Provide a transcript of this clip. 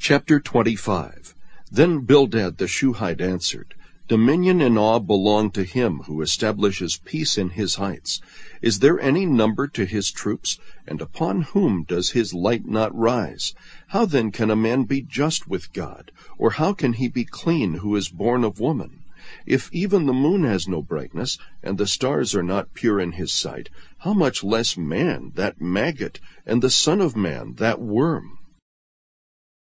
Chapter 25. Then Bildad the Shuhite answered, Dominion and awe belong to him who establishes peace in his heights. Is there any number to his troops? And upon whom does his light not rise? How then can a man be just with God? Or how can he be clean who is born of woman? If even the moon has no brightness, and the stars are not pure in his sight, how much less man, that maggot, and the son of man, that worm?